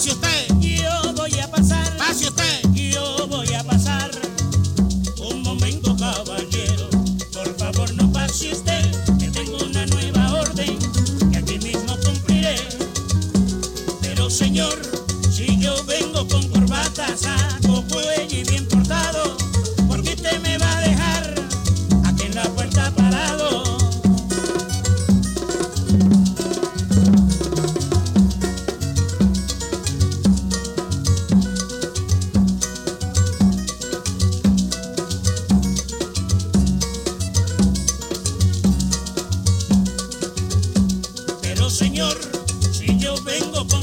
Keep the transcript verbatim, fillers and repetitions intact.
Pase usted. Yo voy a pasar. Pase usted. Yo voy a pasar. Un momento, caballero. Por favor, no pase usted. Que tengo una nueva orden que aquí mismo cumpliré. Pero señor, si yo vengo con corbata, saco, cuello y bien portado, ¿por qué usted me va a dejar aquí en la puerta parado? Pero señor, si yo vengo con